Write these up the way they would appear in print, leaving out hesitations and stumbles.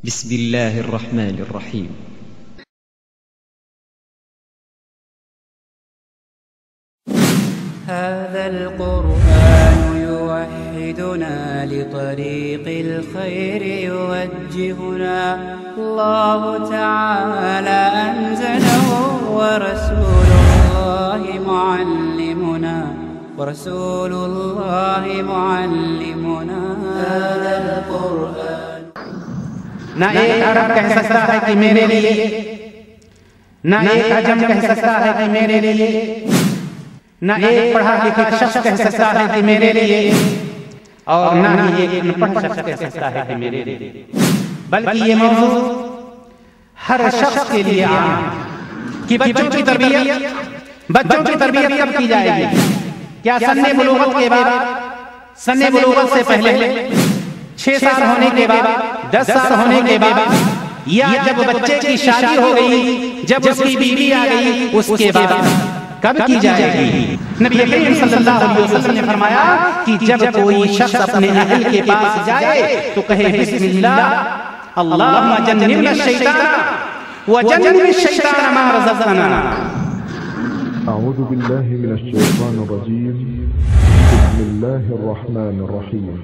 بسم الله الرحمن الرحيم. هذا القرآن يوحدنا لطريق الخير يوجهنا، الله تعالى أنزله ورسول الله معلمنا هذا القرآن. نہ ایک عرب کہہ سکتا ہے کہ میرے لیے، نہ ایک عجم کہہ سکتا ہے کہ میرے لیے، نہ ایک پڑھا لکھا شخص کہہ سکتا ہے کہ میرے لیے، اور نہ ہی ایک ان پڑھ شخص کہہ سکتا ہے کہ میرے لیے، بلکہ یہ موضوع ہر شخص کے لیے عام ہے کہ بچوں کی تربیت کب کی جائے گی؟ کیا سن بلوغت کے بعد، سن بلوغت سے پہلے، 6 سال ہونے کے بعد، 10 سال ہونے کے بعد، یا جب بچے کی شادی ہو گئی، جب اس کی بیوی آ گئی، اس کے بعد کب کی جائے گی؟ نبی کریم صلی اللہ علیہ وسلم نے فرمایا کہ جب کوئی شخص اپنے اہل کے پاس جائے تو کہے بسم اللہ اللہم جنبنا الشیطان وجنب الشیطان ما رزقتنا. أعوذ بالله من الشيطان الرجيم. بسم الله الرحمن الرحيم.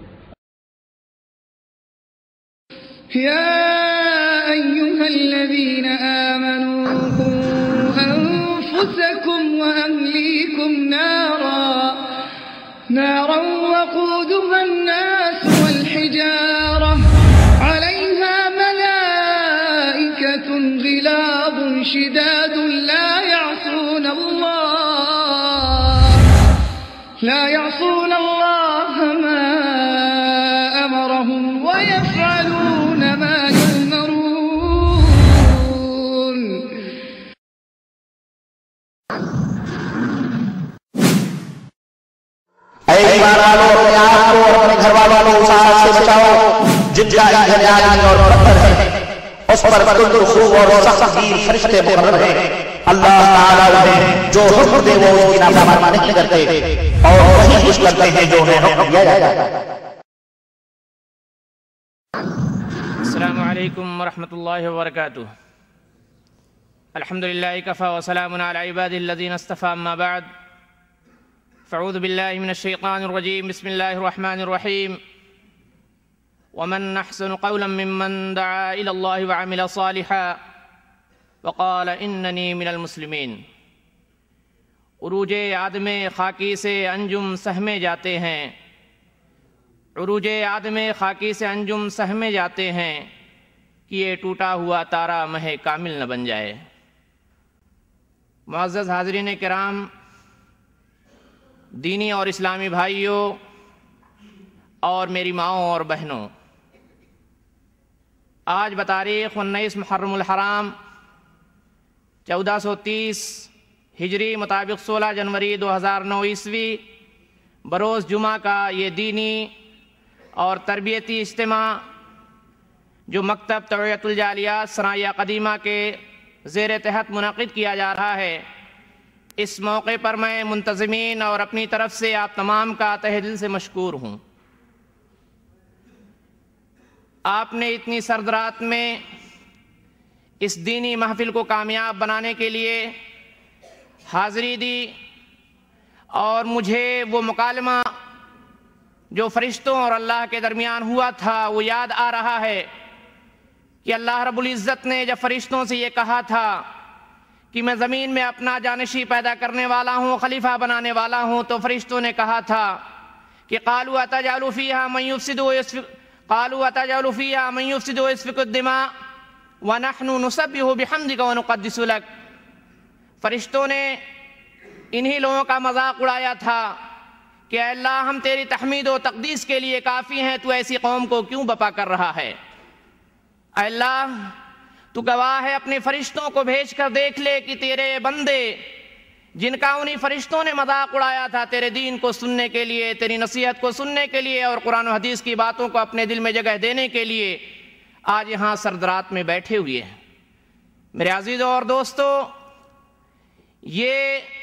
يا أيها الذين آمنوا قوا أنفسكم وأهليكم نارا وقودها الناس والحجارة عليها ملائكة غلاظ شداد لا يعصون الله ما أمرهم ويفعلون ما يؤمرون. اے ایمان والو، اپنے آپ کو اور اپنے گھر والوں کو اس آگ سے بچاؤ جن کا ایندھن آگ اور پتھر ہے، اس پر تند خوب اور سخت گیر فرشتے مقرر ہیں. اللہ تعالیٰ انہیں جو حکم دے وہ اس کی نافرمانی نہیں کرتے اور وہی کچھ کرتے ہیں جو انہیں حکم دیا جائے. السلام علیکم ورحمۃ اللہ وبرکاتہ. الحمدللہ کفی وسلام علی عبادہ الذین اصطفی، اما بعد فاعوذ باللہ من الشیطان الرجیم. بسم اللہ الرحمن الرحیم. ومن احسن قولا ممن دعا الی اللہ وعمل صالحا وقال اننی من المسلمین. عروج آدم خاکی سے انجم سہمے جاتے ہیں، عروج آدم خاکی سے انجم سہمے جاتے ہیں کہ یہ ٹوٹا ہوا تارا مہ کامل نہ بن جائے. معزز حاضرین کرام، دینی اور اسلامی بھائیوں اور میری ماؤں اور بہنوں، آج بتاریخ 19 محرم الحرام 1430 ہجری مطابق 16 جنوری 2009 عیسوی بروز جمعہ کا یہ دینی اور تربیتی اجتماع جو مکتب توعیت الجالیات ثنائیہ قدیمہ کے زیر تحت منعقد کیا جا رہا ہے، اس موقع پر میں منتظمین اور اپنی طرف سے آپ تمام کا تہہ دل سے مشکور ہوں. آپ نے اتنی سرد رات میں اس دینی محفل کو کامیاب بنانے کے لیے حاضری دی، اور مجھے وہ مکالمہ جو فرشتوں اور اللہ کے درمیان ہوا تھا وہ یاد آ رہا ہے کہ اللہ رب العزت نے جب فرشتوں سے یہ کہا تھا کہ میں زمین میں اپنا جانشی پیدا کرنے والا ہوں، خلیفہ بنانے والا ہوں، تو فرشتوں نے کہا تھا کہ قالوا اتجعل فیہا من یفسد ویسفک الدماء وَنَحْنُ نُسَبِّحُ بِحَمْدِكَ وَنُقَدِّسُ لَكَ. فرشتوں نے انہی لوگوں کا مذاق اڑایا تھا کہ اے اللہ، ہم تیری تحمید و تقدیس کے لیے کافی ہیں، تو ایسی قوم کو کیوں بپا کر رہا ہے؟ اے اللہ، تو گواہ ہے، اپنے فرشتوں کو بھیج کر دیکھ لے کہ تیرے بندے جن کا انہی فرشتوں نے مذاق اڑایا تھا تیرے دین کو سننے کے لیے، تیری نصیحت کو سننے کے لیے اور قرآن و حدیث کی باتوں کو اپنے دل میں جگہ دینے کے لیے آج یہاں سرد رات میں بیٹھے ہوئے ہیں. میرے عزیزوں اور دوستو، یہ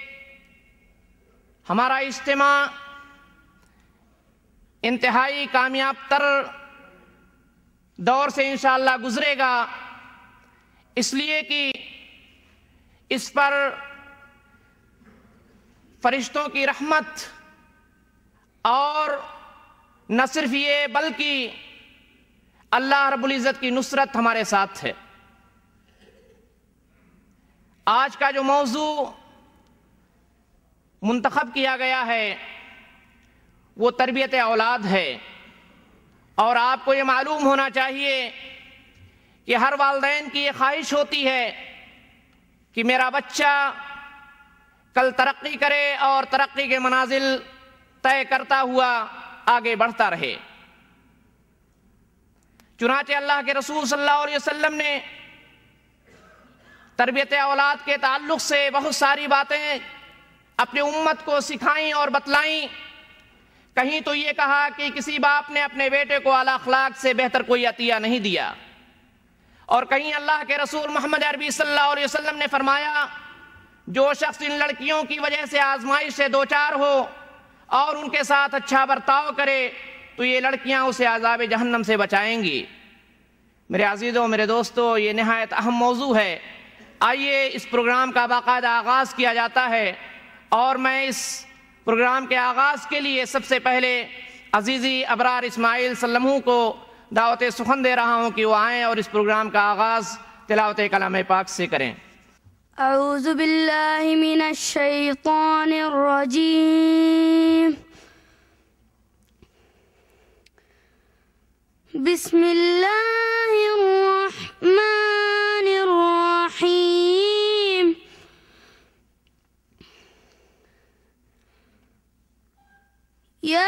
ہمارا اجتماع انتہائی کامیاب تر دور سے انشاءاللہ گزرے گا، اس لیے کہ اس پر فرشتوں کی رحمت اور نہ صرف یہ بلکہ اللہ رب العزت کی نصرت ہمارے ساتھ ہے۔ آج کا جو موضوع منتخب کیا گیا ہے وہ تربیت اولاد ہے، اور آپ کو یہ معلوم ہونا چاہیے کہ ہر والدین کی یہ خواہش ہوتی ہے کہ میرا بچہ کل ترقی کرے اور ترقی کے منازل طے کرتا ہوا آگے بڑھتا رہے۔ چنانچہ اللہ کے رسول صلی اللہ علیہ وسلم نے تربیت اولاد کے تعلق سے بہت ساری باتیں اپنی امت کو سکھائیں اور بتلائیں۔ کہیں تو یہ کہا کہ کسی باپ نے اپنے بیٹے کو اعلی اخلاق سے بہتر کوئی عطیہ نہیں دیا، اور کہیں اللہ کے رسول محمد عربی صلی اللہ علیہ وسلم نے فرمایا جو شخص ان لڑکیوں کی وجہ سے آزمائش سے دوچار ہو اور ان کے ساتھ اچھا برتاؤ کرے تو یہ لڑکیاں اسے عذاب جہنم سے بچائیں گی۔ میرے عزیزوں، میرے دوستو، یہ نہایت اہم موضوع ہے۔ آئیے اس پروگرام کا باقاعدہ آغاز کیا جاتا ہے، اور میں اس پروگرام کے آغاز کے لیے سب سے پہلے عزیزی ابرار اسماعیل سلمہ کو دعوت سخن دے رہا ہوں کہ وہ آئیں اور اس پروگرام کا آغاز تلاوت کلام پاک سے کریں۔ اعوذ باللہ من الشیطان الرجیم، بسم اللہ الرحمن الرحیم، یا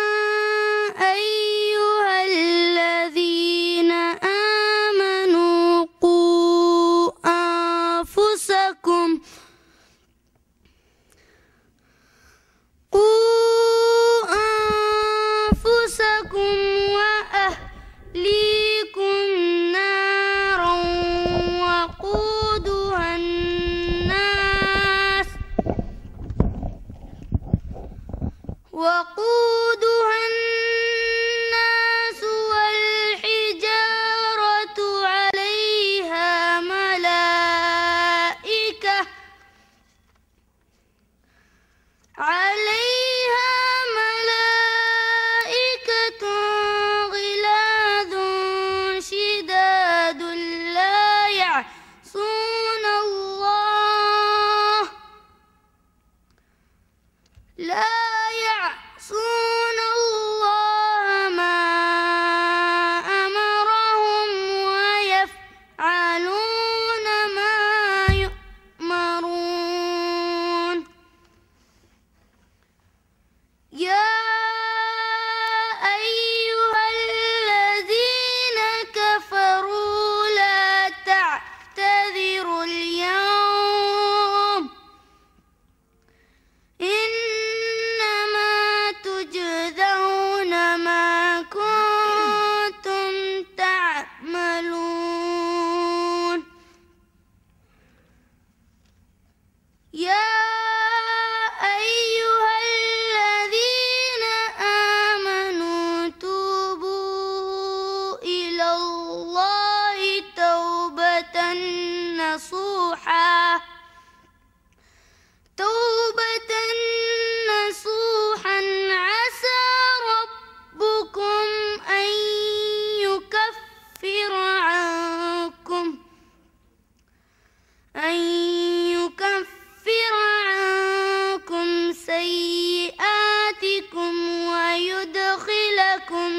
ایہا الذین آمنوا قوا انفسکم وأهلیکم نارا وقودها الناس والحجارة عليها ملائكة غلاظ شداد لا يعصون الله ما أمرهم ويفعلون ما يؤمرون، يا أيها الذين كفروا لا تعتذروا اليوم، إنما تجزون ما كنتم تعملون، يا أيها الذين آمنوا توبوا إلى الله توبة نصوحا عسى ربكم أن يكفر عنكم سيئاتكم ويدخلكم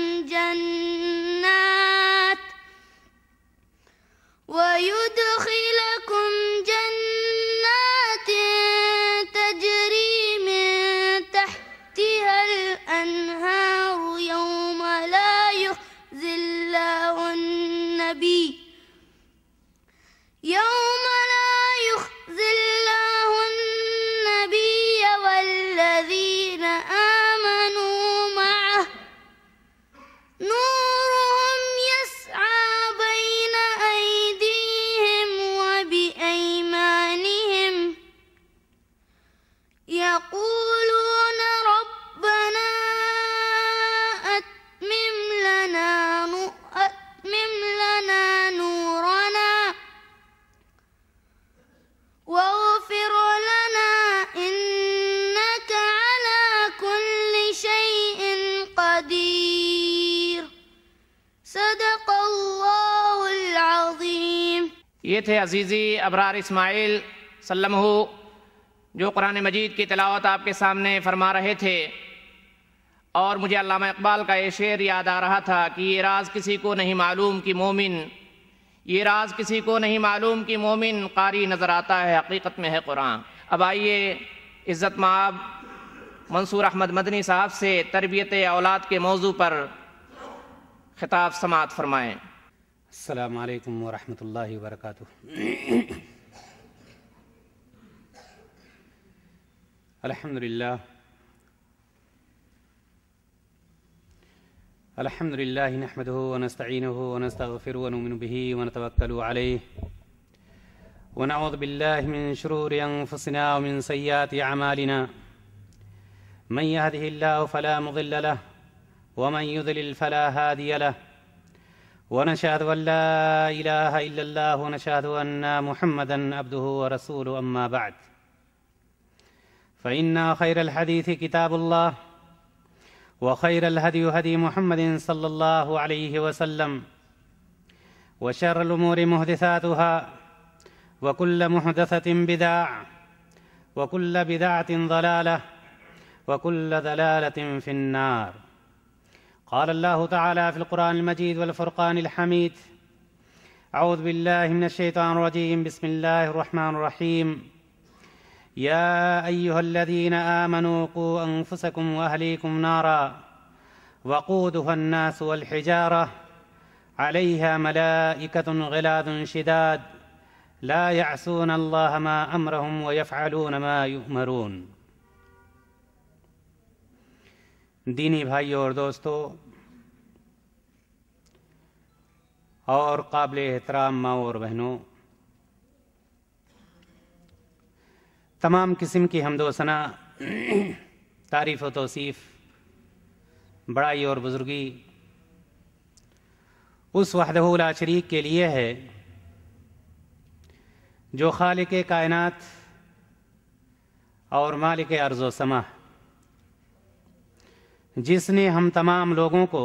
جنات یہ تھے عزیزی ابرار اسماعیل سلمہ جو قرآن مجید کی تلاوت آپ کے سامنے فرما رہے تھے، اور مجھے علامہ اقبال کا یہ شعر یاد آ رہا تھا کہ یہ راز کسی کو نہیں معلوم کہ مومن، یہ راز کسی کو نہیں معلوم کہ مومن قاری نظر آتا ہے حقیقت میں ہے قرآن۔ اب آئیے عزت مآب منصور احمد مدنی صاحب سے تربیت اولاد کے موضوع پر خطاب سماعت فرمائیں۔ السلام علیکم ورحمۃ اللہ وبرکاتہ۔ الحمد للہ نحمده ونستعینه ونستغفره ونؤمن به ونتوکل علیہ ونعوذ باللہ من شرور انفسنا ومن سیئات اعمالنا من يهده الله فلا مضل له ومن يضلل فلا هادي له ونشهد ان لا اله الا الله ونشهد ان محمدا عبده ورسوله اما بعد فإن خير الحديث كتاب الله وخير الهدي هدي محمد صلى الله عليه وسلم وشر الأمور محدثاتها وكل محدثة بدعة وكل بدعة ضلالة وكل ضلالة في النار. قال الله تعالى في القرآن المجيد والفرقان الحميد: أعوذ بالله من الشيطان الرجيم، بسم الله الرحمن الرحيم. يا أيها الذين آمنوا قوا أنفسكم وأهليكم نارا وقودها الناس والحجارة عليها ملائكة غلاظ شداد لا يعصون الله ما أمرهم ويفعلون ما يؤمرون. دینی بھائیوں اور دوستو اور قابل احترام ماں اور بہنوں، تمام قسم کی حمد و ثنا، تعریف و توصیف، بڑائی اور بزرگی اس وحدہ لا شریک کے لیے ہے جو خالق کائنات اور مالک ارض و سما، جس نے ہم تمام لوگوں کو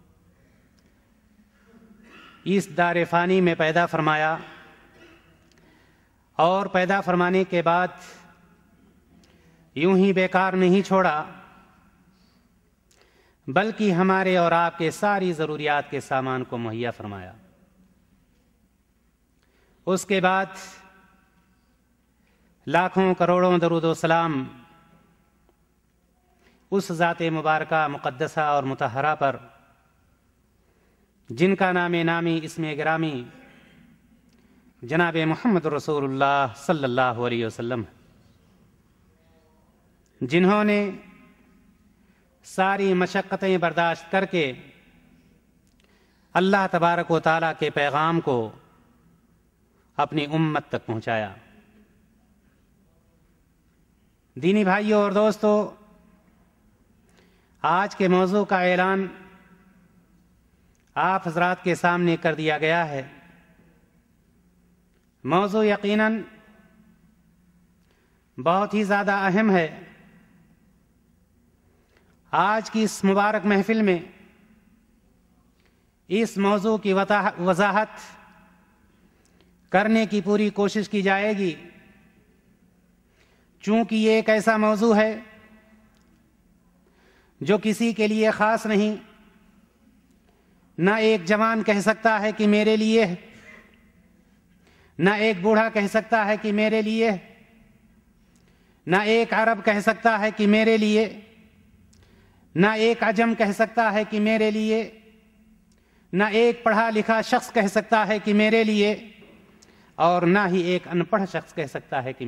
اس دار فانی میں پیدا فرمایا اور پیدا فرمانے کے بعد یوں ہی بیکار نہیں چھوڑا، بلکہ ہمارے اور آپ کے ساری ضروریات کے سامان کو مہیا فرمایا۔ اس کے بعد لاکھوں کروڑوں درود و سلام اس ذات مبارکہ مقدسہ اور مطہرہ پر جن کا نام نامی اسم گرامی جناب محمد رسول اللہ صلی اللہ علیہ وسلم، جنہوں نے ساری مشقتیں برداشت کر کے اللہ تبارک و تعالیٰ کے پیغام کو اپنی امت تک پہنچایا۔ دینی بھائیوں اور دوستو، آج کے موضوع کا اعلان آپ حضرات کے سامنے کر دیا گیا ہے۔ موضوع یقیناً بہت ہی زیادہ اہم ہے۔ آج کی اس مبارک محفل میں اس موضوع کی وضاحت کرنے کی پوری کوشش کی جائے گی، چونکہ یہ ایک ایسا موضوع ہے جو کسی کے لیے خاص نہیں، نہ ایک جوان کہہ سکتا ہے کہ میرے لیے ہے، نہ ایک بوڑھا کہہ سکتا ہے کہ میرے لیے ہے، نہ ایک عرب کہہ سکتا ہے کہ میرے لیے، نہ ایک عجم کہہ سکتا ہے کہ میرے لیے، نہ ایک پڑھا لکھا شخص کہہ سکتا ہے کہ میرے لیے، اور نہ ہی ایک ان پڑھ شخص کہہ سکتا ہے کہ